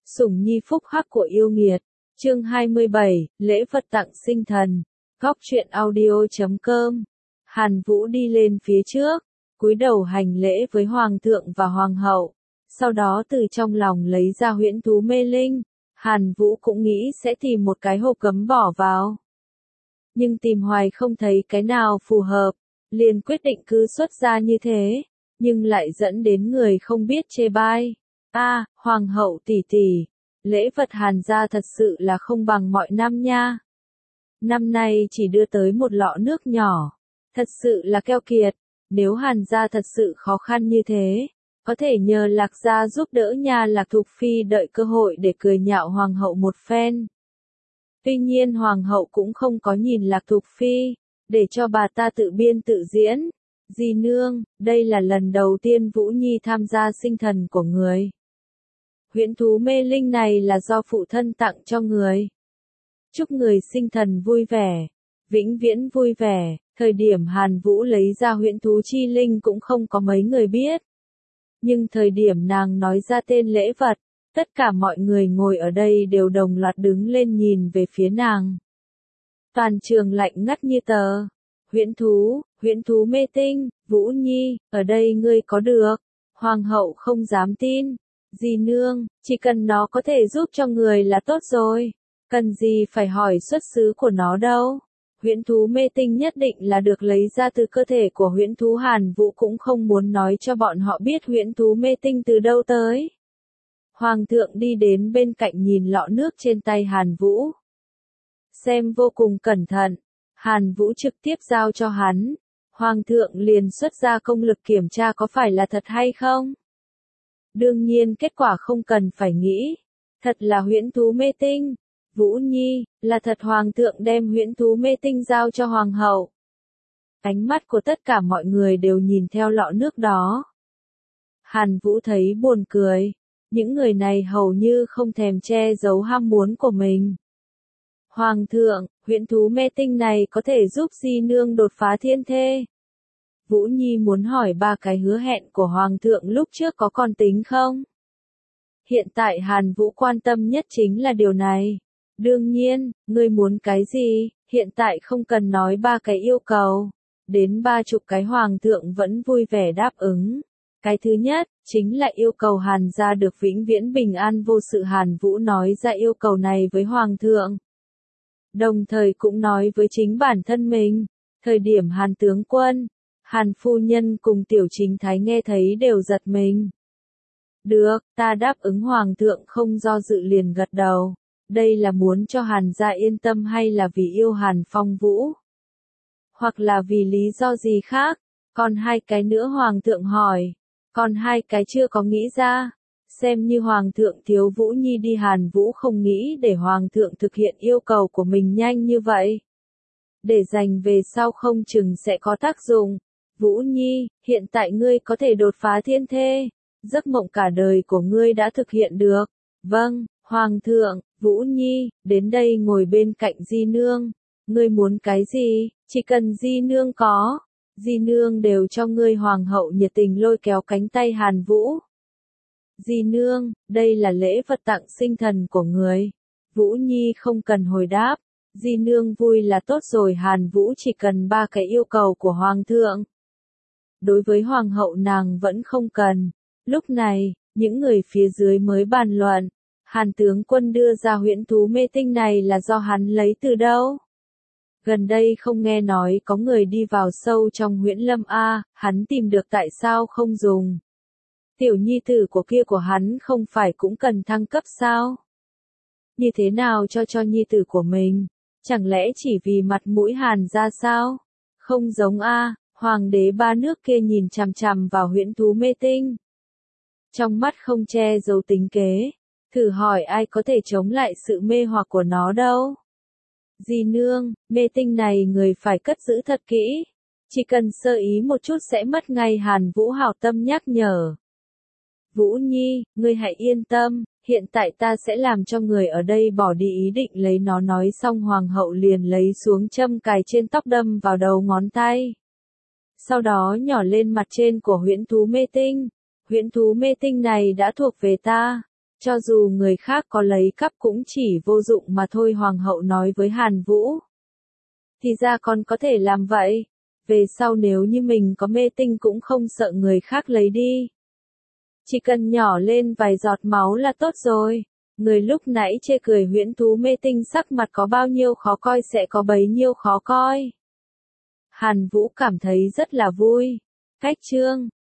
Sủng nhi phúc hắc của yêu nghiệt. Chương 27, lễ vật tặng sinh thần. Góc truyện audio.com. Hàn Vũ đi lên phía trước, cúi đầu hành lễ với hoàng thượng và hoàng hậu. Sau đó từ trong lòng lấy ra huyễn thú mê linh. Hàn Vũ cũng nghĩ sẽ tìm một cái hộp cấm bỏ vào. Nhưng tìm hoài không thấy cái nào phù hợp, liền quyết định cứ xuất ra như thế, nhưng lại dẫn đến người không biết chê bai. Hoàng hậu tỷ tỷ, lễ vật Hàn gia thật sự là không bằng mọi năm nha. Năm nay chỉ đưa tới một lọ nước nhỏ, thật sự là keo kiệt, nếu Hàn gia thật sự khó khăn như thế, có thể nhờ Lạc gia giúp đỡ nha. Lạc Thục Phi đợi cơ hội để cười nhạo hoàng hậu một phen. Tuy nhiên hoàng hậu cũng không có nhìn Lạc Thục Phi, để cho bà ta tự biên tự diễn. Dì nương, đây là lần đầu tiên Vũ Nhi tham gia sinh thần của người. Huyễn thú mê linh này là do phụ thân tặng cho người. Chúc người sinh thần vui vẻ, vĩnh viễn vui vẻ. Thời điểm Hàn Vũ lấy ra huyễn thú chi linh cũng không có mấy người biết. Nhưng thời điểm nàng nói ra tên lễ vật, tất cả mọi người ngồi ở đây đều đồng loạt đứng lên nhìn về phía nàng. Toàn trường lạnh ngắt như tờ. Huyễn thú mê tinh, Vũ Nhi, ở đây ngươi có được. Hoàng hậu không dám tin. Dì nương, chỉ cần nó có thể giúp cho người là tốt rồi. Cần gì phải hỏi xuất xứ của nó đâu. Huyễn thú mê tinh nhất định là được lấy ra từ cơ thể của huyễn thú. Hàn Vũ cũng không muốn nói cho bọn họ biết huyễn thú mê tinh từ đâu tới. Hoàng thượng đi đến bên cạnh nhìn lọ nước trên tay Hàn Vũ. Xem vô cùng cẩn thận, Hàn Vũ trực tiếp giao cho hắn. Hoàng thượng liền xuất ra công lực kiểm tra có phải là thật hay không. Đương nhiên kết quả không cần phải nghĩ. Thật là huyễn thú mê tinh. Vũ Nhi, là thật. Hoàng thượng đem huyễn thú mê tinh giao cho hoàng hậu. Ánh mắt của tất cả mọi người đều nhìn theo lọ nước đó. Hàn Vũ thấy buồn cười. Những người này hầu như không thèm che giấu ham muốn của mình. Hoàng thượng, huyễn thú mê tinh này có thể giúp di nương đột phá thiên thê. Vũ Nhi muốn hỏi 3 cái hứa hẹn của Hoàng thượng lúc trước có còn tính không? Hiện tại Hàn Vũ quan tâm nhất chính là điều này. Đương nhiên, ngươi muốn cái gì, hiện tại không cần nói 3 cái yêu cầu. Đến 30 cái Hoàng thượng vẫn vui vẻ đáp ứng. Cái thứ nhất, chính là yêu cầu Hàn gia được vĩnh viễn bình an vô sự. Hàn Vũ nói ra yêu cầu này với Hoàng thượng. Đồng thời cũng nói với chính bản thân mình. Thời điểm Hàn tướng quân, Hàn phu nhân cùng Tiểu Chính Thái nghe thấy đều giật mình. Được, ta đáp ứng. Hoàng thượng không do dự liền gật đầu. Đây là muốn cho Hàn gia yên tâm hay là vì yêu Hàn Phong Vũ? Hoặc là vì lý do gì khác? Còn 2 cái nữa Hoàng thượng hỏi. Còn 2 cái chưa có nghĩ ra. Xem như Hoàng thượng thiếu Vũ Nhi đi. Hàn Vũ không nghĩ để Hoàng thượng thực hiện yêu cầu của mình nhanh như vậy. Để dành về sau không chừng sẽ có tác dụng. Vũ Nhi, hiện tại ngươi có thể đột phá thiên thê. Giấc mộng cả đời của ngươi đã thực hiện được. Vâng, Hoàng thượng. Vũ Nhi, đến đây ngồi bên cạnh di nương. Ngươi muốn cái gì, chỉ cần di nương có. Di nương đều cho ngươi. Hoàng hậu nhiệt tình lôi kéo cánh tay Hàn Vũ. Di nương, đây là lễ vật tặng sinh thần của người. Vũ Nhi không cần hồi đáp. Di nương vui là tốt rồi. Hàn Vũ chỉ cần 3 cái yêu cầu của Hoàng thượng. Đối với Hoàng hậu nàng vẫn không cần. Lúc này, những người phía dưới mới bàn luận. Hàn tướng quân đưa ra huyễn thú mê tinh này là do hắn lấy từ đâu? Gần đây không nghe nói có người đi vào sâu trong huyễn lâm hắn tìm được tại sao không dùng? Tiểu nhi tử của hắn không phải cũng cần thăng cấp sao? Như thế nào cho nhi tử của mình? Chẳng lẽ chỉ vì mặt mũi Hàn ra sao? Không giống Hoàng đế 3 nước kia nhìn chằm chằm vào huyễn thú mê tinh. Trong mắt không che giấu tính kế. Thử hỏi ai có thể chống lại sự mê hoặc của nó đâu. Dì nương, mê tinh này người phải cất giữ thật kỹ. Chỉ cần sơ ý một chút sẽ mất ngay. Hàn Vũ hảo tâm nhắc nhở. Vũ Nhi, ngươi hãy yên tâm, hiện tại ta sẽ làm cho người ở đây bỏ đi ý định lấy nó. Nói xong Hoàng hậu liền lấy xuống châm cài trên tóc đâm vào đầu ngón tay. Sau đó nhỏ lên mặt trên của huyễn thú mê tinh. Huyễn thú mê tinh này đã thuộc về ta. Cho dù người khác có lấy cắp cũng chỉ vô dụng mà thôi, hoàng hậu nói với Hàn Vũ. Thì ra con có thể làm vậy. Về sau nếu như mình có mê tinh cũng không sợ người khác lấy đi. Chỉ cần nhỏ lên vài giọt máu là tốt rồi. Người lúc nãy chê cười huyễn thú mê tinh sắc mặt có bao nhiêu khó coi sẽ có bấy nhiêu khó coi. Hàn Vũ cảm thấy rất là vui. Cách chương